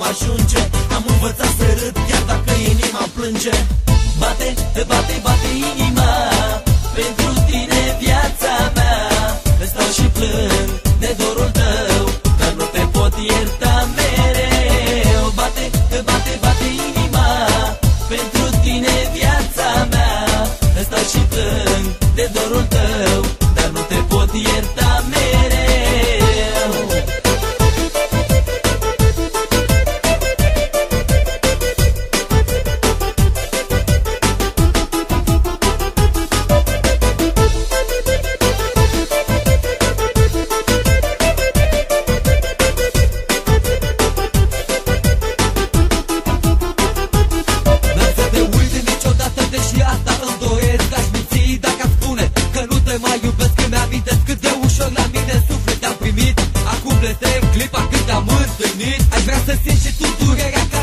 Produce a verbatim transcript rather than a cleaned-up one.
ajunge. Am învățat să râd chiar dacă inima plânge. Bate, bate, bate inima pentru tine, viața mea. Stau și plâng de dorul tău, dar nu te pot ierta mereu. Bate, bate, bate inima pentru tine, viața mea. Stau și plâng de dorul tău, dar nu te pot ierta mereu. Mai iubesc că mi-amintesc cât de ușor la mine suflet am primit. Acum blestem clipa când am întâlnit. Aș vrea să simți și tu durerea ca